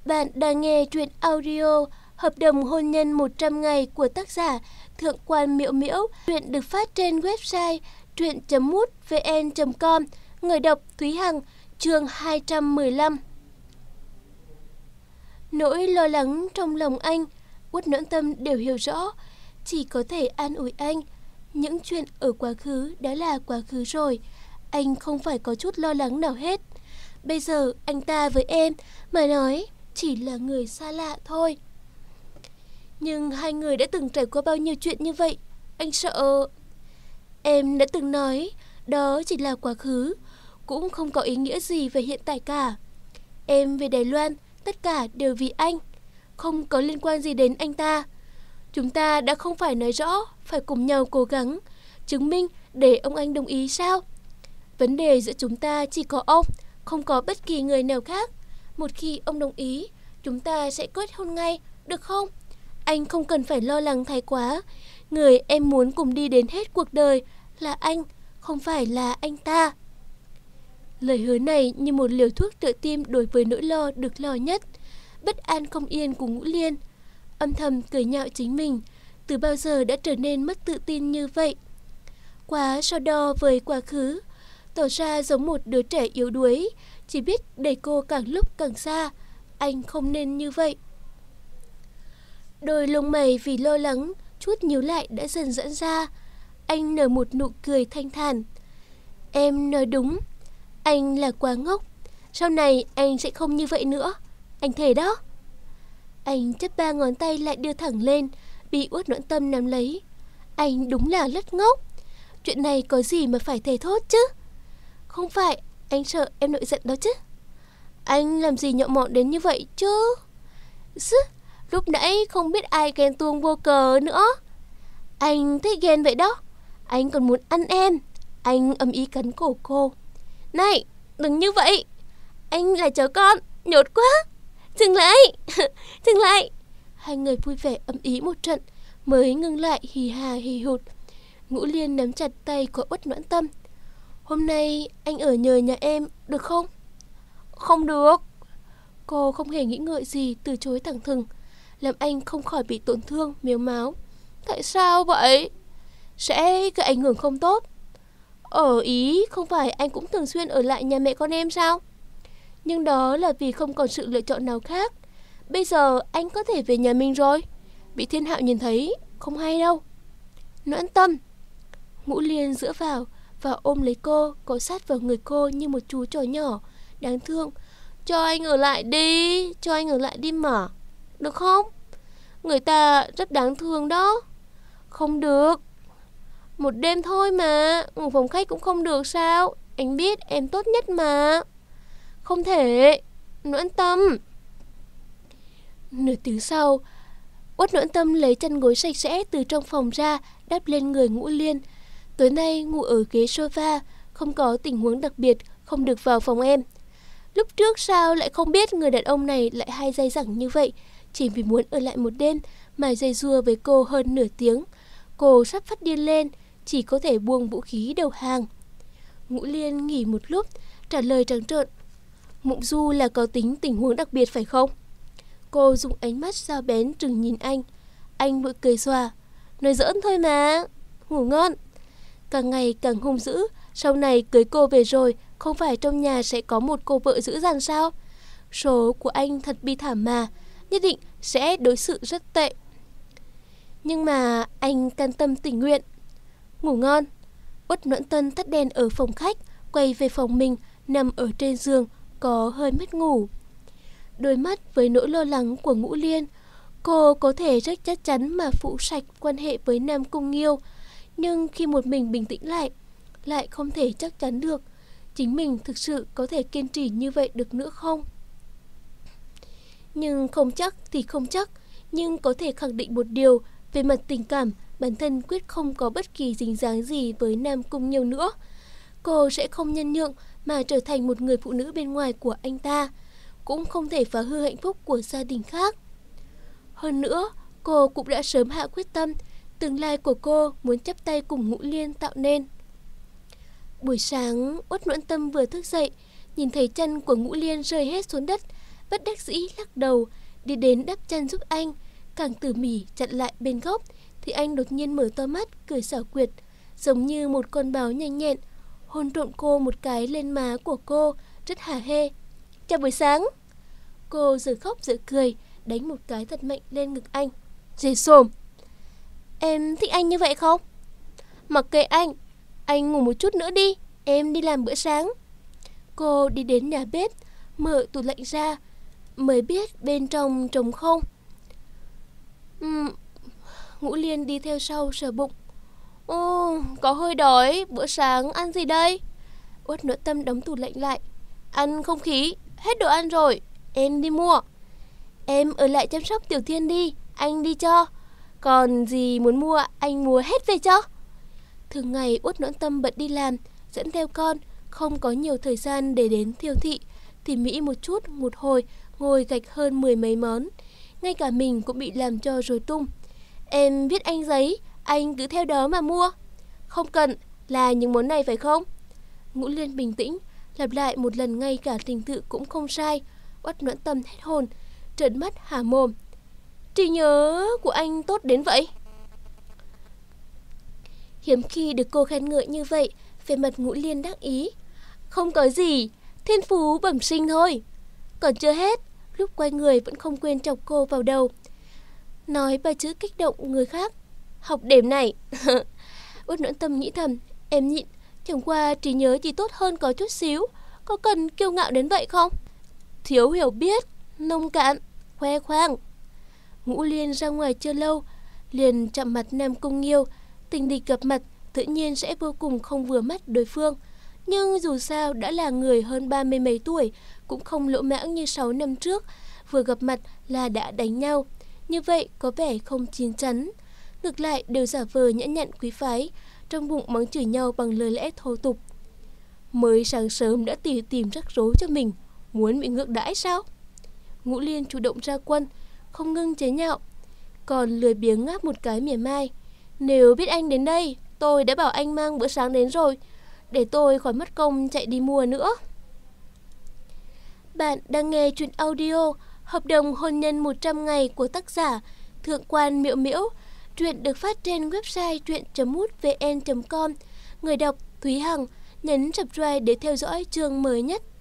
Bạn đang nghe truyện audio Hợp đồng hôn nhân 100 ngày của tác giả Thượng quan Miễu Miễu. Truyện được phát trên website truyện.mútvn.com. Người đọc Thúy Hằng. Chương 215. Nỗi lo lắng trong lòng anh, Uất Noãn Tâm đều hiểu rõ. Chỉ có thể an ủi anh. Những chuyện ở quá khứ đã là quá khứ rồi. Anh không phải có chút lo lắng nào hết. Bây giờ anh ta với em mà nói chỉ là người xa lạ thôi. Nhưng hai người đã từng trải qua bao nhiêu chuyện như vậy. Anh sợ. Em đã từng nói đó chỉ là quá khứ, cũng không có ý nghĩa gì về hiện tại cả. Em về Đài Loan, tất cả đều vì anh, không có liên quan gì đến anh ta. Chúng ta đã không phải nói rõ, phải cùng nhau cố gắng chứng minh để ông anh đồng ý sao? Vấn đề giữa chúng ta chỉ có ông, không có bất kỳ người nào khác. Một khi ông đồng ý, chúng ta sẽ kết hôn ngay, được không? Anh không cần phải lo lắng thái quá. Người em muốn cùng đi đến hết cuộc đời là anh, không phải là anh ta. Lời hứa này như một liều thuốc tựa tim đối với nỗi lo được lo nhất, bất an không yên của Ngũ Liên. Âm thầm cười nhạo chính mình, từ bao giờ đã trở nên mất tự tin như vậy. Quá so đo với quá khứ, tỏ ra giống một đứa trẻ yếu đuối, chỉ biết đẩy cô càng lúc càng xa. Anh không nên như vậy. Đôi lông mày vì lo lắng chút nhíu lại đã dần giãn ra. Anh nở một nụ cười thanh thản. Em nói đúng, anh là quá ngốc. Sau này anh sẽ không như vậy nữa, anh thề đó. Anh chắp ba ngón tay lại đưa thẳng lên, bị Uất Noãn Tâm nắm lấy. Anh đúng là rất ngốc. Chuyện này có gì mà phải thề thốt chứ? Không phải anh sợ em nổi giận đó chứ? Anh làm gì nhọ mọn đến như vậy chứ? Lúc nãy không biết ai ghen tuông vô cớ nữa. Anh thích ghen vậy đó. Anh còn muốn ăn em. Anh ầm ĩ cắn cổ cô. Này, đừng như vậy. Anh là chó con, nhột quá. Dừng lại. Dừng lại. Hai người vui vẻ ầm ĩ một trận mới ngừng lại hì hà hì hụt. Ngũ Liên nắm chặt tay của Uất Noãn Tâm. Hôm nay anh ở nhờ nhà em được không? Không được. Cô không hề nghĩ ngợi gì từ chối thẳng thừng, làm anh không khỏi bị tổn thương, mếu máo. Tại sao vậy? Sẽ gây ảnh hưởng không tốt. Ở Ý không phải anh cũng thường xuyên ở lại nhà mẹ con em sao? Nhưng đó là vì không còn sự lựa chọn nào khác. Bây giờ anh có thể về nhà mình rồi. Bị Thiên Hạo nhìn thấy không hay đâu. Noãn Tâm. Ngũ Liên dựa vào và ôm lấy cô, cọ sát vào người cô như một chú chó nhỏ đáng thương. Cho anh ở lại đi, cho anh ở lại đi mà, được không? Người ta rất đáng thương đó. Không được. Một đêm thôi mà, ngủ phòng khách cũng không được sao? Anh biết em tốt nhất mà. Không thể. Noãn Tâm. Nửa tiếng sau, Uất Noãn Tâm lấy chăn gối sạch sẽ từ trong phòng ra, đắp lên người Ngũ Liên. Tối nay ngủ ở ghế sofa, không có tình huống đặc biệt, không được vào phòng em. Lúc trước sao lại không biết người đàn ông này lại hay dai dẳng như vậy, chỉ vì muốn ở lại một đêm mà dây dưa với cô hơn nửa tiếng. Cô sắp phát điên lên, chỉ có thể buông vũ khí đầu hàng. Ngũ Liên nghỉ một lúc, trả lời trắng trợn. Mộng Du là có tính tình huống đặc biệt phải không? Cô dùng ánh mắt dao bén trừng nhìn anh. Anh bỗng cười xòa. Nói giỡn thôi mà. Ngủ ngon. Càng ngày càng hung dữ. Sau này cưới cô về rồi, không phải trong nhà sẽ có một cô vợ dữ dằn sao? Số của anh thật bi thảm mà, nhất định sẽ đối xử rất tệ. Nhưng mà anh can tâm tình nguyện. Ngủ ngon. Uất Noãn Tâm tắt đèn ở phòng khách, quay về phòng mình, nằm ở trên giường, có hơi mất ngủ. Đôi mắt với nỗi lo lắng của Ngũ Liên, cô có thể rất chắc chắn mà phụ sạch quan hệ với Nam Cung Nghiêu. Nhưng khi một mình bình tĩnh lại không thể chắc chắn được chính mình thực sự có thể kiên trì như vậy được nữa không. Nhưng không chắc thì không chắc, nhưng có thể khẳng định một điều, về mặt tình cảm, bản thân quyết không có bất kỳ dính dáng gì với Nam Cung Nghiêu nữa. Cô sẽ không nhân nhượng mà trở thành một người phụ nữ bên ngoài của anh ta, cũng không thể phá hư hạnh phúc của gia đình khác. Hơn nữa, cô cũng đã sớm hạ quyết tâm, tương lai của cô muốn chắp tay cùng Ngũ Liên tạo nên. Buổi sáng, Uất Noãn Tâm vừa thức dậy, nhìn thấy chân của Ngũ Liên rơi hết xuống đất, bất đắc dĩ lắc đầu, đi đến đắp chăn giúp anh. Càng tỉ mỉ chặn lại bên góc thì anh đột nhiên mở to mắt, cười xảo quyệt, giống như một con báo nhanh nhẹn, hôn trộm cô một cái lên má của cô, rất hả hê. Chào buổi sáng. Cô giờ khóc giờ cười, đánh một cái thật mạnh lên ngực anh. Dê xồm. Em thích anh như vậy không? Mặc kệ anh ngủ một chút nữa đi, em đi làm bữa sáng. Cô đi đến nhà bếp, mở tủ lạnh ra, mới biết bên trong trống không. Ngũ Liên đi theo sau sờ bụng. Ồ, có hơi đói, bữa sáng ăn gì đây? Uất Noãn Tâm đóng tủ lạnh lại. Ăn không khí, hết đồ ăn rồi, em đi mua. Em ở lại chăm sóc Tiểu Thiên đi, anh đi cho. Còn gì muốn mua, anh mua hết về cho. Thường ngày Uất Noãn Tâm bận đi làm, dẫn theo con, không có nhiều thời gian để đến siêu thị, tỉ mỉ một chút, một hồi, ngồi gạch hơn 10 mấy món. Ngay cả mình cũng bị làm cho rối tung. Em viết anh giấy, anh cứ theo đó mà mua. Không cần, là những món này phải không? Ngũ Liên bình tĩnh, lặp lại một lần ngay cả trình tự cũng không sai. Uất Noãn Tâm hết hồn, trợn mắt há mồm. Trí nhớ của anh tốt đến vậy? Hiếm khi được cô khen ngợi như vậy, về mặt Ngũ Liên đắc ý. Không có gì, thiên phú bẩm sinh thôi. Còn chưa hết, lúc quay người vẫn không quên chọc cô vào đầu. Nói ba chữ kích động người khác. Học đếm này. Uất Noãn Tâm nghĩ thầm, em nhịn, chẳng qua trí nhớ chỉ tốt hơn có chút xíu, có cần kiêu ngạo đến vậy không? Thiếu hiểu biết, nông cạn, khoe khoang. Ngũ Liên ra ngoài chưa lâu, liền chạm mặt Nam Cung Nghiêu. Tình địch gặp mặt tự nhiên sẽ vô cùng không vừa mắt đối phương. Nhưng dù sao đã là người hơn 30 mấy tuổi, cũng không lỗ mãng như 6 năm trước, vừa gặp mặt là đã đánh nhau. Như vậy có vẻ không chín chắn. Ngược lại đều giả vờ nhã nhặn quý phái, trong bụng mắng chửi nhau bằng lời lẽ thô tục. Mới sáng sớm đã tìm rắc rối cho mình, muốn bị ngược đãi sao? Ngũ Liên chủ động ra quân, không ngưng chế nhạo, còn lười biếng ngáp một cái mỉa mai. Nếu biết anh đến đây, tôi đã bảo anh mang bữa sáng đến rồi, để tôi khỏi mất công chạy đi mua nữa. Bạn đang nghe truyện audio Hợp đồng hôn nhân 100 ngày của tác giả Thượng quan Miễu Miễu. Truyện được phát trên website truyện.mútvn.com. Người đọc Thúy Hằng. Nhấn subscribe để theo dõi chương mới nhất.